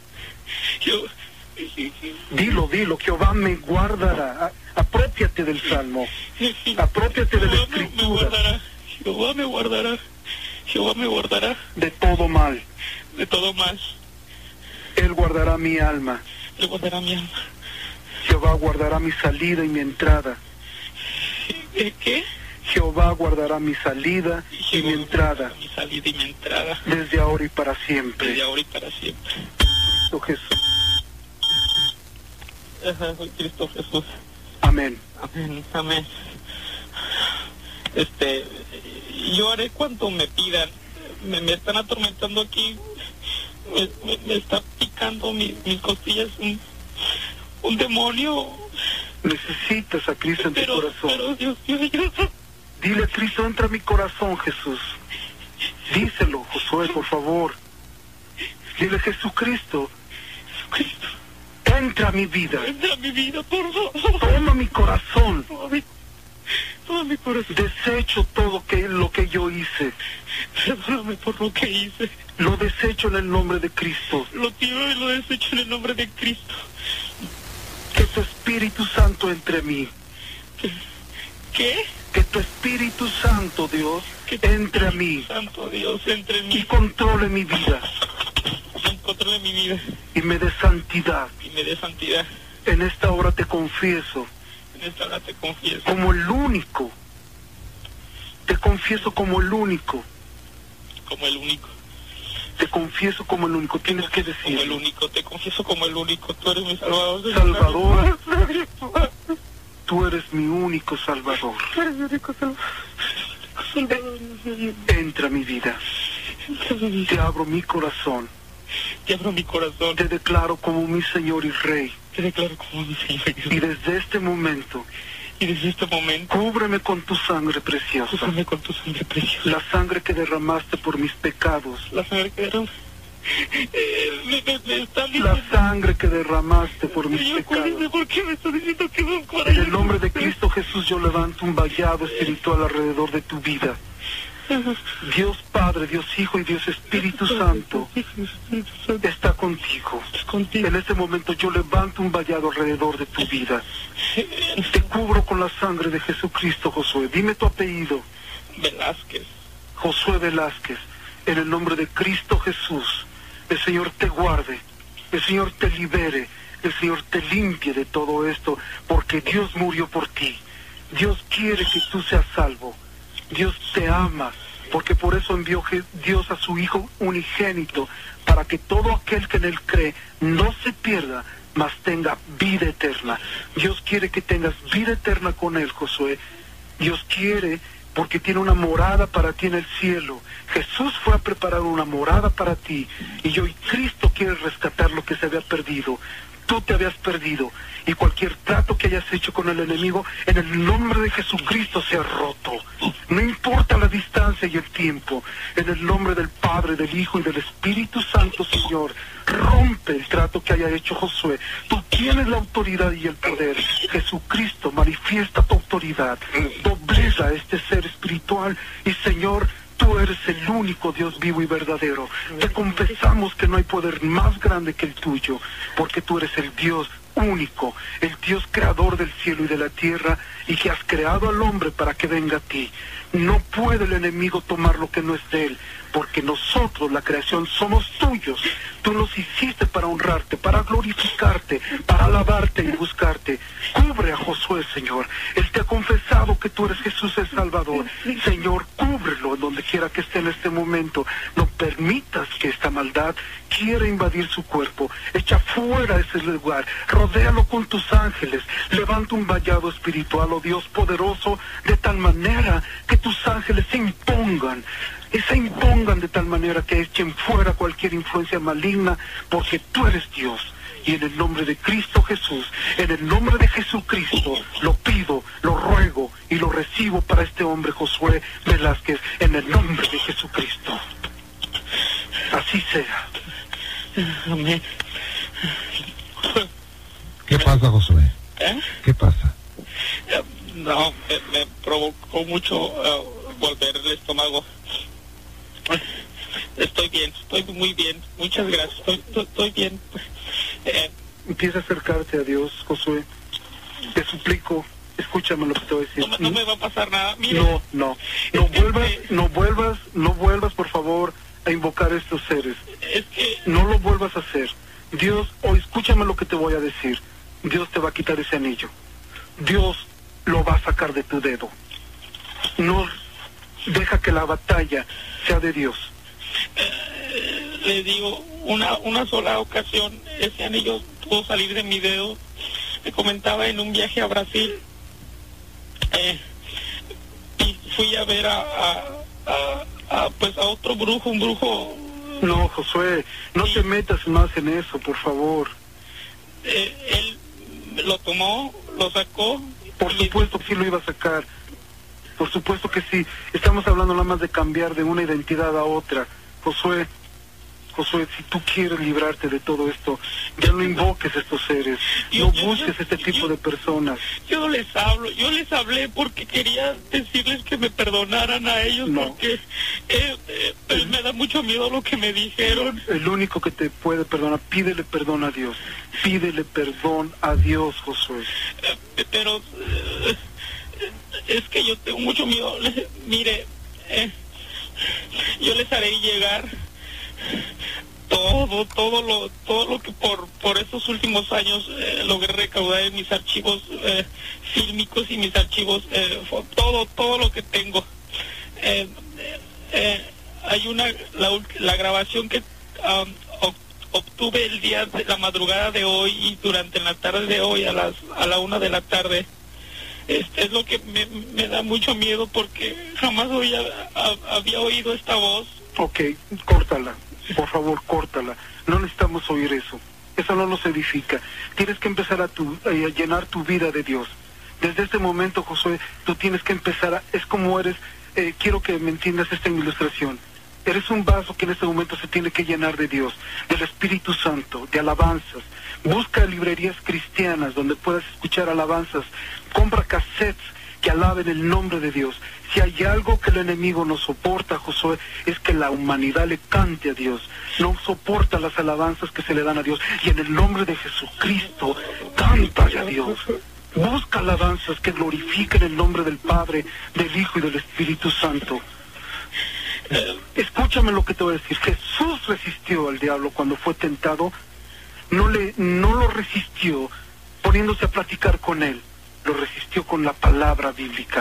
Dilo, Jehová me guardará. Apropiate del salmo. Apropiate de la escritura. Jehová me guardará. Jehová me guardará de todo mal. De todo mal. Él guardará mi alma. Él guardará mi alma. Jehová guardará mi salida y mi entrada. ¿Qué? Jehová guardará mi salida y mi entrada. Mi salida y mi entrada. Desde ahora y para siempre. Desde ahora y para siempre. Cristo Jesús. Cristo Jesús. Amén. Amén. Amén. Yo haré cuanto me pidan. Me están atormentando aquí. Me está picando mis costillas un demonio. Necesitas a Cristo en tu corazón. Pero Dios mío, ayuda. Dile a Cristo, entra a mi corazón, Jesús. Díselo, Josué, por favor. Dile, Jesucristo, entra a mi vida. Entra a mi vida, por favor. Toma mi corazón. Toma mi corazón. Desecho todo lo que yo hice. Perdóname por lo que hice. Lo desecho en el nombre de Cristo. Lo tiro y lo desecho en el nombre de Cristo. Que tu Espíritu Santo entre mí. ¿Qué? Que tu Espíritu Santo, Dios, entre a mí. Santo Dios, entre mí. Y controle mi vida. Controle mi vida. Y me dé santidad. Y me dé santidad. En esta hora te confieso. En esta hora te confieso. Como el único. Te confieso como el único. Como el único. Te confieso como el único. Tienes que decir. Como el único. Te confieso como el único. Tú eres mi Salvador. Salvador. Tú eres mi único Salvador. Tú eres mi único Salvador. Entra a mi vida. Te abro mi corazón. Te abro mi corazón. Te declaro como mi Señor y Rey. Te declaro como mi Señor y Rey. Y desde este momento. Cúbreme con tu sangre preciosa. Cúbreme con tu sangre preciosa. La sangre que derramaste por mis pecados. La sangre que derramaste. La sangre que derramaste por mis pecados. ¿Por qué me estás diciendo que me En el nombre de Cristo Jesús yo levanto un vallado espiritual alrededor de tu vida. Dios Padre, Dios Hijo y Dios Espíritu Santo está contigo. En este momento yo levanto un vallado alrededor de tu vida. Te cubro con la sangre de Jesucristo, Josué. Dime tu apellido. Velázquez. Josué Velázquez. En el nombre de Cristo Jesús, el Señor te guarde, el Señor te libere, el Señor te limpie de todo esto, porque Dios murió por ti. Dios quiere que tú seas salvo. Dios te ama porque por eso envió Dios a su Hijo unigénito, para que todo aquel que en Él cree no se pierda, mas tenga vida eterna. Dios quiere que tengas vida eterna con Él, Josué. Dios quiere, porque tiene una morada para ti en el cielo. Jesús fue a preparar una morada para ti, y hoy Cristo quiere rescatar lo que se había perdido. Tú te habías perdido, y cualquier trato que hayas hecho con el enemigo, en el nombre de Jesucristo se ha roto. No importa la distancia y el tiempo, en el nombre del Padre, del Hijo y del Espíritu Santo, Señor, rompe el trato que haya hecho Josué. Tú tienes la autoridad y el poder. Jesucristo, manifiesta tu autoridad, dobleza a este ser espiritual, y Señor, tú eres el único Dios vivo y verdadero. Te confesamos que no hay poder más grande que el tuyo, porque tú eres el Dios único, el Dios creador del cielo y de la tierra, y que has creado al hombre para que venga a ti. No puede el enemigo tomar lo que no es de él, porque nosotros, la creación, somos tuyos. Tú nos hiciste para honrarte, para glorificarte, para alabarte y buscarte. Cubre a Josué, Señor. Él te ha confesado que tú eres Jesús el Salvador. Señor, cúbrelo en donde quiera que esté en este momento. No permitas que esta maldad quiera invadir su cuerpo. Echa fuera ese lugar. Rodéalo con tus ángeles. Levanta un vallado espiritual, oh Dios poderoso, de tal manera que tus ángeles se impongan de tal manera que echen fuera cualquier influencia maligna, porque tú eres Dios. Y en el nombre de Cristo Jesús, en el nombre de Jesucristo, lo pido, lo ruego y lo recibo para este hombre Josué Velázquez, en el nombre de Jesucristo. Así sea. Amén. ¿Qué pasa, Josué? ¿Qué pasa? No, me provocó mucho volver el estómago. Estoy bien, estoy muy bien, muchas gracias, estoy bien. Empieza a acercarte a Dios, Josué. Te suplico, escúchame lo que te voy a decir. No me va a pasar nada. Mire, No vuelvas, por favor, a invocar a estos seres. No lo vuelvas a hacer. Dios, hoy escúchame lo que te voy a decir. Dios te va a quitar ese anillo. Dios lo va a sacar de tu dedo. No deja que la batalla sea de Dios. Le digo, una sola ocasión ese anillo pudo salir de mi dedo. Me comentaba en un viaje a Brasil, y fui a ver a otro brujo, un brujo. No, Josué, no te metas más en eso, por favor. Él lo tomó, lo sacó. Por supuesto que sí lo iba a sacar. Por supuesto que sí. Estamos hablando nada más de cambiar de una identidad a otra. Josué, si tú quieres librarte de todo esto, ya no invoques a estos seres. No busques este tipo de personas. Yo les hablé porque quería decirles que me perdonaran a ellos, porque me da mucho miedo lo que me dijeron. El único que te puede perdonar, pídele perdón a Dios. Pídele perdón a Dios, Josué. Pero es que yo tengo mucho miedo. Mire, yo les haré llegar todo lo que por estos últimos años logré recaudar en mis archivos fílmicos y mis archivos, todo lo que tengo. Hay la grabación que obtuve el día de la madrugada de hoy y durante la tarde de hoy a la 1 de la tarde. Es lo que me da mucho miedo, porque jamás había oído esta voz. Ok, córtala, por favor, córtala. No necesitamos oír eso. Eso no nos edifica. Tienes que empezar a llenar tu vida de Dios. Desde este momento, Josué, tú tienes que empezar es como eres. Quiero que me entiendas esta ilustración. Eres un vaso que en este momento se tiene que llenar de Dios, del Espíritu Santo, de alabanzas. Busca librerías cristianas donde puedas escuchar alabanzas. Compra cassettes que alaben el nombre de Dios. Si hay algo que el enemigo no soporta, Josué, es que la humanidad le cante a Dios. No soporta las alabanzas que se le dan a Dios. Y en el nombre de Jesucristo, cántale a Dios. Busca alabanzas que glorifiquen el nombre del Padre, del Hijo y del Espíritu Santo. Escúchame lo que te voy a decir. Jesús resistió al diablo cuando fue tentado. No lo resistió poniéndose a platicar con él. Lo resistió con la palabra bíblica.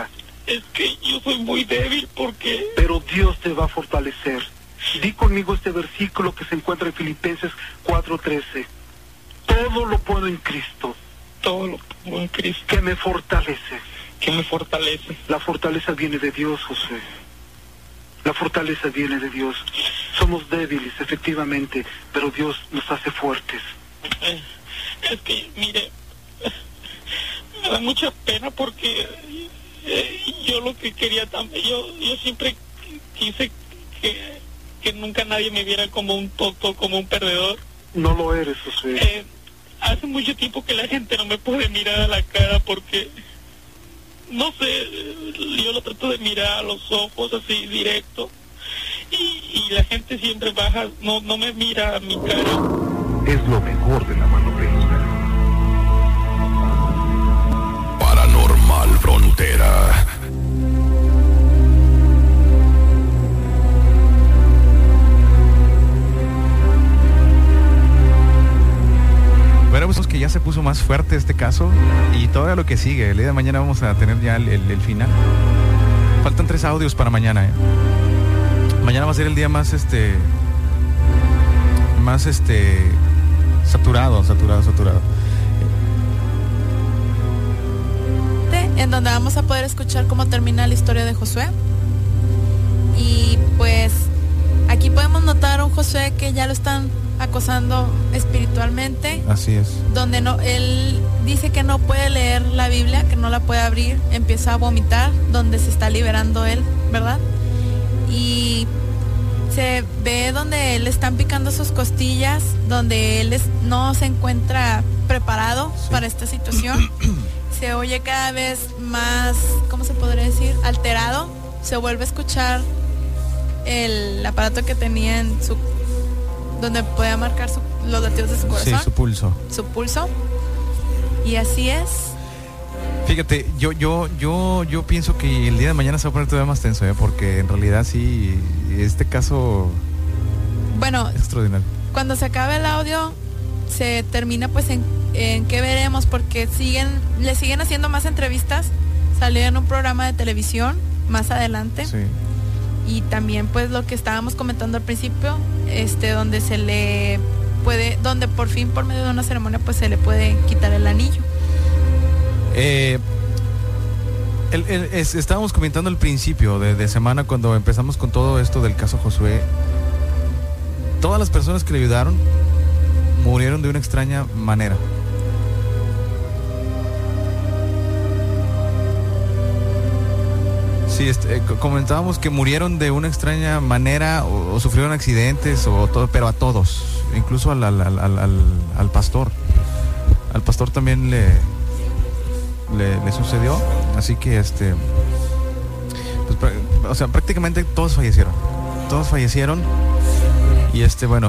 Es que yo soy muy débil porque... Pero Dios te va a fortalecer. Di conmigo este versículo que se encuentra en Filipenses 4:13. Todo lo puedo en Cristo. Todo lo puedo en Cristo. Que me fortalece. Que me fortalece. La fortaleza viene de Dios, José. La fortaleza viene de Dios. Somos débiles, efectivamente, pero Dios nos hace fuertes. Es que, mire, me da mucha pena porque yo lo que quería también, yo siempre quise que nunca nadie me viera como un tonto, como un perdedor. No lo eres, José. Hace mucho tiempo que la gente no me puede mirar a la cara porque, no sé, yo lo trato de mirar a los ojos así directo y la gente siempre baja, no me mira a mi cara. Es lo mejor de la mano peluda. Paranormal Frontera. Bueno, pues que ya se puso más fuerte este caso y todavía lo que sigue. El día de mañana vamos a tener ya el final. Faltan 3 audios para mañana, Mañana va a ser el día más saturado. En donde vamos a poder escuchar cómo termina la historia de Josué. Y pues aquí podemos notar a un Josué que ya lo están acosando espiritualmente. Así es. Donde él dice que no puede leer la Biblia, que no la puede abrir, empieza a vomitar, donde se está liberando él, ¿verdad? Y se ve donde le están picando sus costillas, donde él no se encuentra preparado para esta situación. Se oye cada vez más, ¿cómo se podría decir? Alterado. Se vuelve a escuchar el aparato que tenía en su, donde podía marcar los latidos de su corazón. Sí, su pulso. Su pulso. Y así es. Fíjate, yo pienso que el día de mañana se va a poner todavía más tenso, porque en realidad sí, este caso, bueno, es extraordinario. Cuando se acabe el audio, se termina pues en qué veremos, porque le siguen haciendo más entrevistas. Salió en un programa de televisión más adelante. Sí. Y también pues lo que estábamos comentando al principio, donde se le puede, donde por fin por medio de una ceremonia pues se le puede quitar el anillo. Estábamos comentando al principio de semana, cuando empezamos con todo esto del caso Josué, todas las personas que le ayudaron murieron de una extraña manera. Sí, comentábamos que murieron de una extraña manera o sufrieron accidentes o todo, pero a todos, incluso al pastor. Al pastor también le sucedió, así que pues, o sea, prácticamente todos fallecieron y bueno,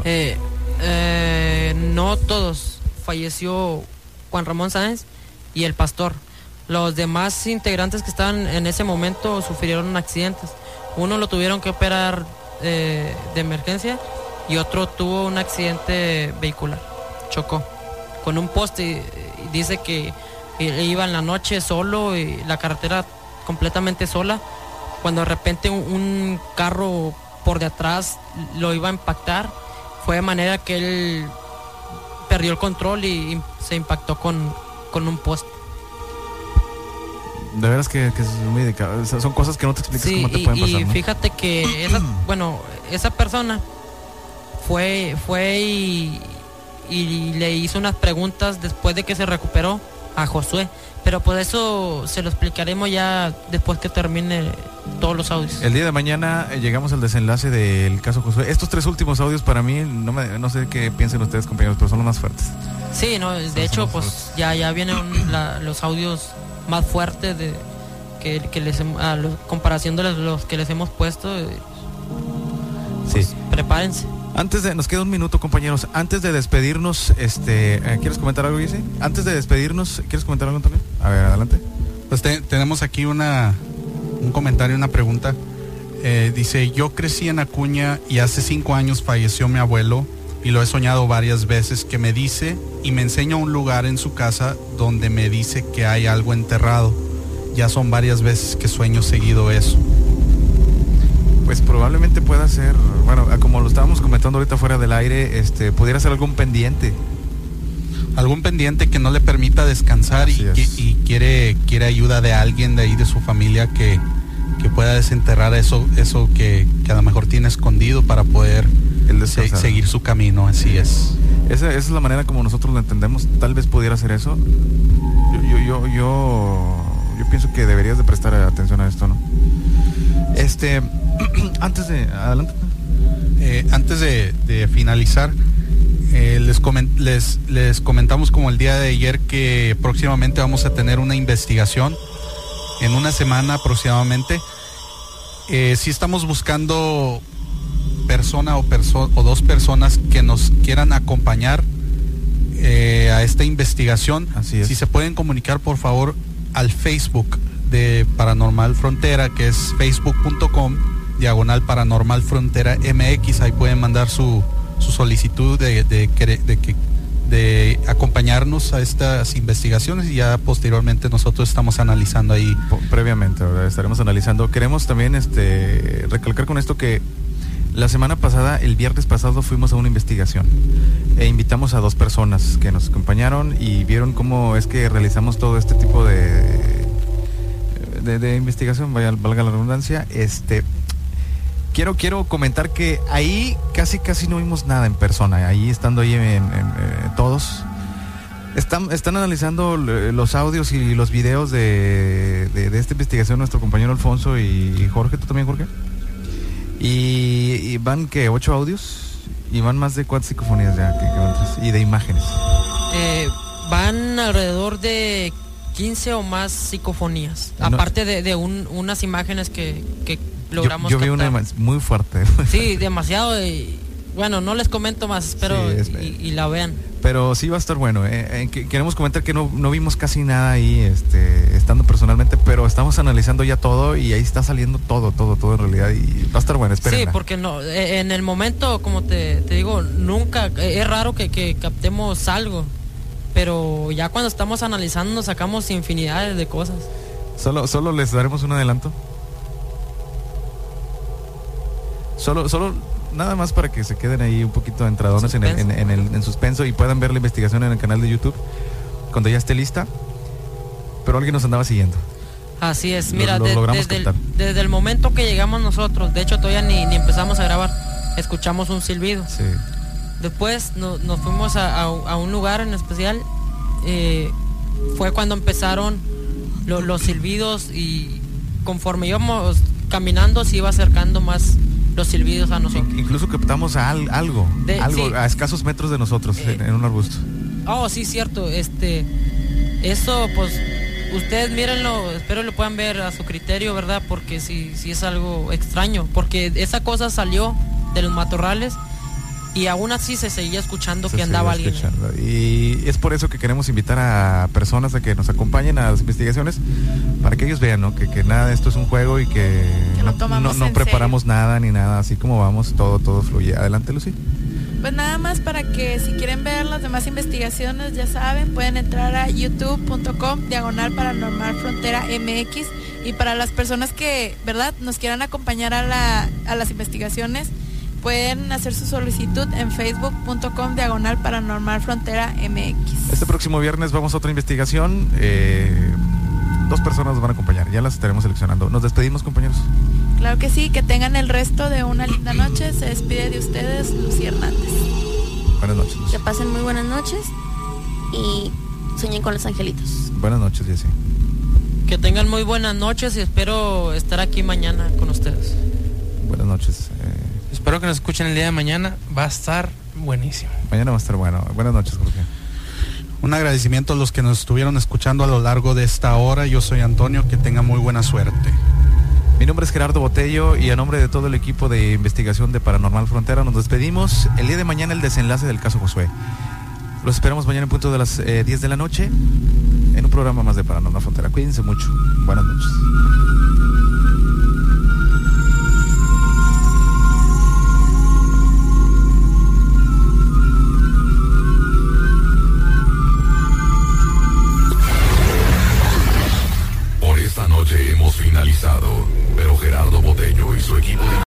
no todos, falleció Juan Ramón Sáenz y el pastor. Los demás integrantes que estaban en ese momento sufrieron accidentes. Uno lo tuvieron que operar de emergencia y otro tuvo un accidente vehicular, chocó con un poste. Dice que iba en la noche solo y la carretera completamente sola, cuando de repente un carro por detrás lo iba a impactar. Fue de manera que él perdió el control y se impactó con un poste. De veras que es muy delicado. Son cosas que no te explicas cómo te pueden pasar, y ¿no? fíjate que esa persona fue y le hizo unas preguntas después de que se recuperó a Josué, pero por eso se lo explicaremos ya después que termine todos los audios. El día de mañana llegamos al desenlace del caso Josué. Estos 3 últimos audios para mí, no sé qué piensen ustedes, compañeros, pero son los más fuertes. Sí, no, de hecho pues ya vienen los audios más fuertes que comparación de los que les hemos puesto. Pues, sí. Prepárense. Nos queda un minuto, compañeros. Antes de despedirnos, ¿quieres comentar algo, Jesse? Antes de despedirnos, ¿quieres comentar algo también? A ver, adelante. Pues tenemos aquí un comentario, una pregunta. Dice: yo crecí en Acuña y hace 5 años falleció mi abuelo y lo he soñado varias veces, que me dice y me enseña un lugar en su casa donde me dice que hay algo enterrado ya son varias veces que sueño seguido eso. Pues probablemente pueda ser, bueno, como lo estábamos comentando ahorita fuera del aire, pudiera ser algún pendiente. Algún pendiente que no le permita descansar y quiere ayuda de alguien de ahí de su familia que pueda desenterrar eso que a lo mejor tiene escondido para poder seguir su camino. Así es. Esa es la manera como nosotros lo entendemos. Tal vez pudiera ser eso. Yo pienso que deberías de prestar atención a esto, ¿no? Antes de adelante, antes de finalizar, les comentamos como el día de ayer que próximamente vamos a tener una investigación en una semana aproximadamente. Si estamos buscando persona o dos personas que nos quieran acompañar a esta investigación. Así es. Si se pueden comunicar por favor al Facebook de Paranormal Frontera, que es facebook.com/Paranormal Frontera MX. Ahí pueden mandar su solicitud de acompañarnos a estas investigaciones, y ya posteriormente nosotros estamos analizando ahí. Previamente, ¿verdad? Estaremos analizando. Queremos también recalcar con esto que la semana pasada, el viernes pasado, fuimos a una investigación e invitamos a 2 personas que nos acompañaron y vieron cómo es que realizamos todo este tipo de investigación, valga la redundancia. Quiero comentar que ahí casi no vimos nada en persona. Ahí estando ahí todos están analizando los audios y los videos de esta investigación nuestro compañero Alfonso y Jorge. ¿Tú también, Jorge? Y van que 8 audios y van más de 4 psicofonías ya que van 3, y de imágenes. Van alrededor de 15 o más psicofonías, aparte de unas imágenes que logramos yo vi captar. una muy fuerte. Sí, demasiado. Bueno, no les comento más, espero y la vean. Pero sí va a estar bueno. Queremos comentar que no vimos casi nada ahí, estando personalmente, pero estamos analizando ya todo y ahí está saliendo todo en realidad, y va a estar bueno, espérenla. Sí, porque no, en el momento, como te digo, nunca, es raro que captemos algo, pero ya cuando estamos analizando sacamos infinidades de cosas. Solo les daremos un adelanto. Solo nada más para que se queden ahí un poquito entradones en suspenso y puedan ver la investigación en el canal de YouTube cuando ya esté lista. Pero alguien nos andaba siguiendo. Así es, mira, desde el momento que llegamos nosotros, de hecho todavía ni empezamos a grabar, escuchamos un silbido. Sí. Después nos fuimos a un lugar en especial, fue cuando empezaron los silbidos, y conforme íbamos caminando se iba acercando más los silbidos a nosotros. Incluso captamos algo sí, a escasos metros de nosotros, en un arbusto. Oh, sí, cierto. Eso, pues, ustedes mírenlo, espero lo puedan ver a su criterio, ¿verdad? Porque sí es algo extraño, porque esa cosa salió de los matorrales y aún así se seguía escuchando que andaba alguien. Y es por eso que queremos invitar a personas a que nos acompañen a las investigaciones, para que ellos vean, ¿no? Que nada de esto es un juego y que no preparamos nada ni nada, así como vamos, todo fluye. Adelante, Lucy. Pues nada más para que si quieren ver las demás investigaciones, ya saben, pueden entrar a youtube.com/Paranormal Frontera MX, y para las personas que, ¿verdad?, nos quieran acompañar a las investigaciones, pueden hacer su solicitud en facebook.com/Paranormal Frontera MX. Este próximo viernes vamos a otra investigación. 2 personas nos van a acompañar, ya las estaremos seleccionando. Nos despedimos, compañeros. Claro que sí, que tengan el resto de una linda noche. Se despide de ustedes Lucy Hernández. Buenas noches, Lucy. Que pasen muy buenas noches y sueñen con los angelitos. Buenas noches, Jessy. Que tengan muy buenas noches y espero estar aquí mañana con ustedes. Buenas noches. Espero que nos escuchen el día de mañana, va a estar buenísimo. Mañana va a estar bueno. Buenas noches, Jorge. Un agradecimiento a los que nos estuvieron escuchando a lo largo de esta hora. Yo soy Antonio, que tengan muy buena suerte. Mi nombre es Gerardo Botello, y a nombre de todo el equipo de investigación de Paranormal Frontera nos despedimos. El día de mañana el desenlace del caso Josué. Los esperamos mañana en punto de las 10 de la noche en un programa más de Paranormal Frontera. Cuídense mucho. Buenas noches. Esta finalizado, pero Gerardo Botello y su equipo de